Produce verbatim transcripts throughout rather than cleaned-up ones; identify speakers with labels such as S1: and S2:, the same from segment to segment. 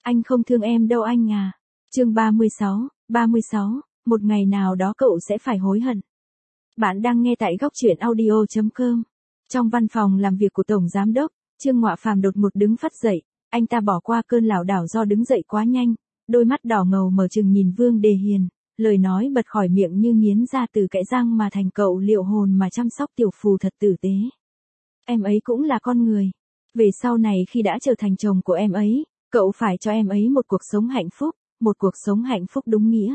S1: Anh không thương em đâu anh à. Chương ba mươi sáu, ba mươi sáu, một ngày nào đó cậu sẽ phải hối hận. Bạn đang nghe tại góc truyện audio chấm com. Trong văn phòng làm việc của Tổng Giám đốc, Trương Ngọa Phàm đột ngột đứng phắt dậy, anh ta bỏ qua cơn lảo đảo do đứng dậy quá nhanh, đôi mắt đỏ ngầu mở trừng nhìn Vương Đề Hiền, lời nói bật khỏi miệng như nghiến ra từ kẽ răng mà thành cậu liệu hồn mà chăm sóc tiểu phù thật tử tế. Em ấy cũng là con người. Về sau này khi đã trở thành chồng của em ấy, cậu phải cho em ấy một cuộc sống hạnh phúc, một cuộc sống hạnh phúc đúng nghĩa.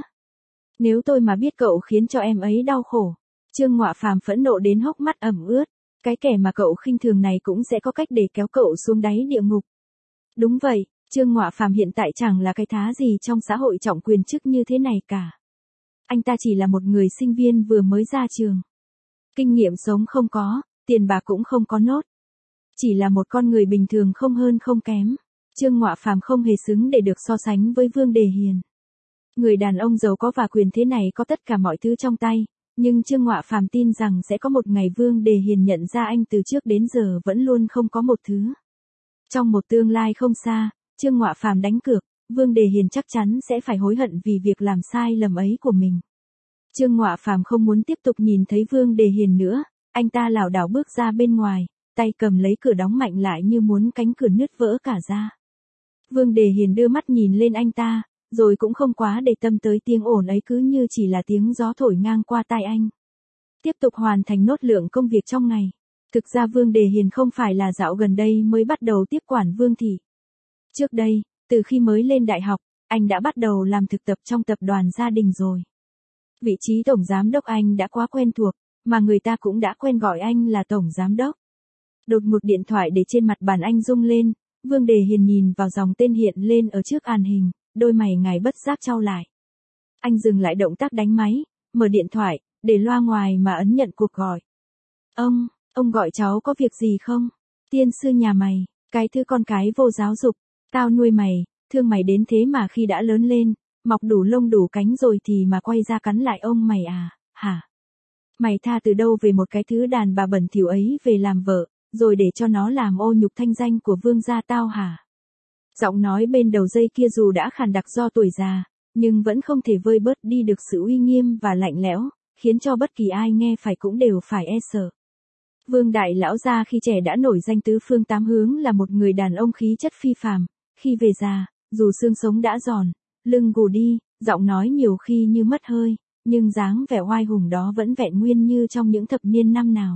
S1: Nếu tôi mà biết cậu khiến cho em ấy đau khổ. Trương Ngọa Phàm phẫn nộ đến hốc mắt ẩm ướt, cái kẻ mà cậu khinh thường này cũng sẽ có cách để kéo cậu xuống đáy địa ngục. Đúng vậy, Trương Ngọa Phàm hiện tại chẳng là cái thá gì trong xã hội trọng quyền chức như thế này cả. Anh ta chỉ là một người sinh viên vừa mới ra trường. Kinh nghiệm sống không có, tiền bạc cũng không có nốt. Chỉ là một con người bình thường không hơn không kém. Trương Ngọa Phàm không hề xứng để được so sánh với Vương Đề Hiền. Người đàn ông giàu có và quyền thế này có tất cả mọi thứ trong tay, nhưng Trương Ngọa Phàm tin rằng sẽ có một ngày Vương Đề Hiền nhận ra anh từ trước đến giờ vẫn luôn không có một thứ. Trong một tương lai không xa, Trương Ngọa Phàm đánh cược, Vương Đề Hiền chắc chắn sẽ phải hối hận vì việc làm sai lầm ấy của mình. Trương Ngọa Phàm không muốn tiếp tục nhìn thấy Vương Đề Hiền nữa, anh ta lảo đảo bước ra bên ngoài, tay cầm lấy cửa đóng mạnh lại như muốn cánh cửa nứt vỡ cả ra. Vương Đề Hiền đưa mắt nhìn lên anh ta, rồi cũng không quá để tâm tới tiếng ồn ấy, cứ như chỉ là tiếng gió thổi ngang qua tai anh. Tiếp tục hoàn thành nốt lượng công việc trong ngày. Thực ra Vương Đề Hiền không phải là dạo gần đây mới bắt đầu tiếp quản Vương thị. Trước đây, từ khi mới lên đại học, anh đã bắt đầu làm thực tập trong tập đoàn gia đình rồi. Vị trí tổng giám đốc anh đã quá quen thuộc, mà người ta cũng đã quen gọi anh là tổng giám đốc. Đột ngột điện thoại để trên mặt bàn anh rung lên, Vương Đề Hiền nhìn vào dòng tên hiện lên ở trước màn hình, đôi mày ngài bất giác chau lại. Anh dừng lại động tác đánh máy, mở điện thoại, để loa ngoài mà ấn nhận cuộc gọi. Ông, ông gọi cháu có việc gì không? Tiên sư nhà mày, cái thứ con cái vô giáo dục, tao nuôi mày, thương mày đến thế mà khi đã lớn lên, mọc đủ lông đủ cánh rồi thì mà quay ra cắn lại ông mày à, hả? Mày tha từ đâu về một cái thứ đàn bà bẩn thỉu ấy về làm vợ, rồi để cho nó làm ô nhục thanh danh của Vương gia tao hả? Giọng nói bên đầu dây kia dù đã khàn đặc do tuổi già, nhưng vẫn không thể vơi bớt đi được sự uy nghiêm và lạnh lẽo, khiến cho bất kỳ ai nghe phải cũng đều phải e sợ. Vương đại lão gia khi trẻ đã nổi danh tứ phương tám hướng là một người đàn ông khí chất phi phàm, khi về già, dù xương sống đã giòn, lưng gù đi, giọng nói nhiều khi như mất hơi, nhưng dáng vẻ oai hùng đó vẫn vẹn nguyên như trong những thập niên năm nào.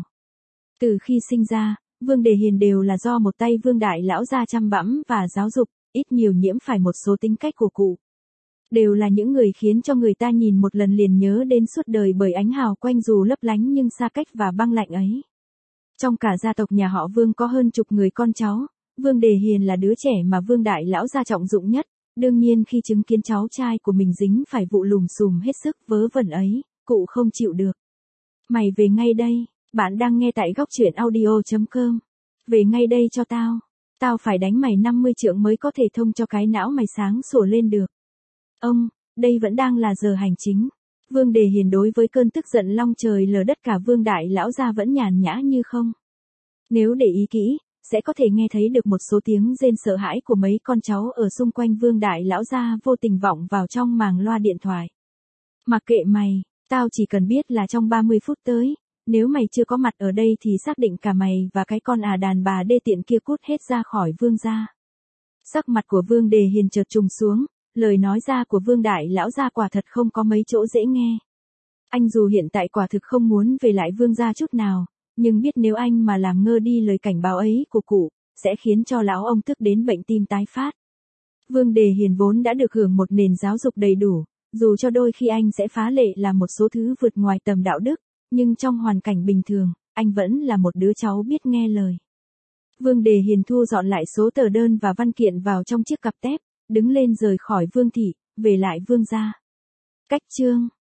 S1: Từ khi sinh ra, Vương Đề Hiền đều là do một tay Vương đại lão gia chăm bẵm và giáo dục, ít nhiều nhiễm phải một số tính cách của cụ. Đều là những người khiến cho người ta nhìn một lần liền nhớ đến suốt đời bởi ánh hào quanh dù lấp lánh nhưng xa cách và băng lạnh ấy. Trong cả gia tộc nhà họ Vương có hơn chục người con cháu, Vương Đề Hiền là đứa trẻ mà Vương đại lão gia trọng dụng nhất, đương nhiên khi chứng kiến cháu trai của mình dính phải vụ lùm xùm hết sức vớ vẩn ấy, cụ không chịu được. Mày về ngay đây. Bạn đang nghe tại góc truyện audio chấm com. Về ngay đây cho tao. Tao phải đánh mày năm mươi trượng mới có thể thông cho cái não mày sáng sủa lên được. Ông, đây vẫn đang là giờ hành chính. Vương Đề Hiền đối với cơn tức giận long trời lở đất cả Vương đại lão gia vẫn nhàn nhã như không. Nếu để ý kỹ, sẽ có thể nghe thấy được một số tiếng rên sợ hãi của mấy con cháu ở xung quanh Vương đại lão gia vô tình vọng vào trong màng loa điện thoại. Mặc kệ mày, tao chỉ cần biết là trong ba mươi phút tới, nếu mày chưa có mặt ở đây thì xác định cả mày và cái con à đàn bà đê tiện kia cút hết ra khỏi Vương gia. Sắc mặt của Vương Đề Hiền chợt trùng xuống, lời nói ra của Vương đại lão gia quả thật không có mấy chỗ dễ nghe. Anh dù hiện tại quả thực không muốn về lại Vương gia chút nào, nhưng biết nếu anh mà làm ngơ đi lời cảnh báo ấy của cụ, sẽ khiến cho lão ông tức đến bệnh tim tái phát. Vương Đề Hiền vốn đã được hưởng một nền giáo dục đầy đủ, dù cho đôi khi anh sẽ phá lệ làm một số thứ vượt ngoài tầm đạo đức, nhưng trong hoàn cảnh bình thường, anh vẫn là một đứa cháu biết nghe lời. Vương Đề Hiền thu dọn lại số tờ đơn và văn kiện vào trong chiếc cặp tép, đứng lên rời khỏi Vương thị, về lại Vương gia. Cách chương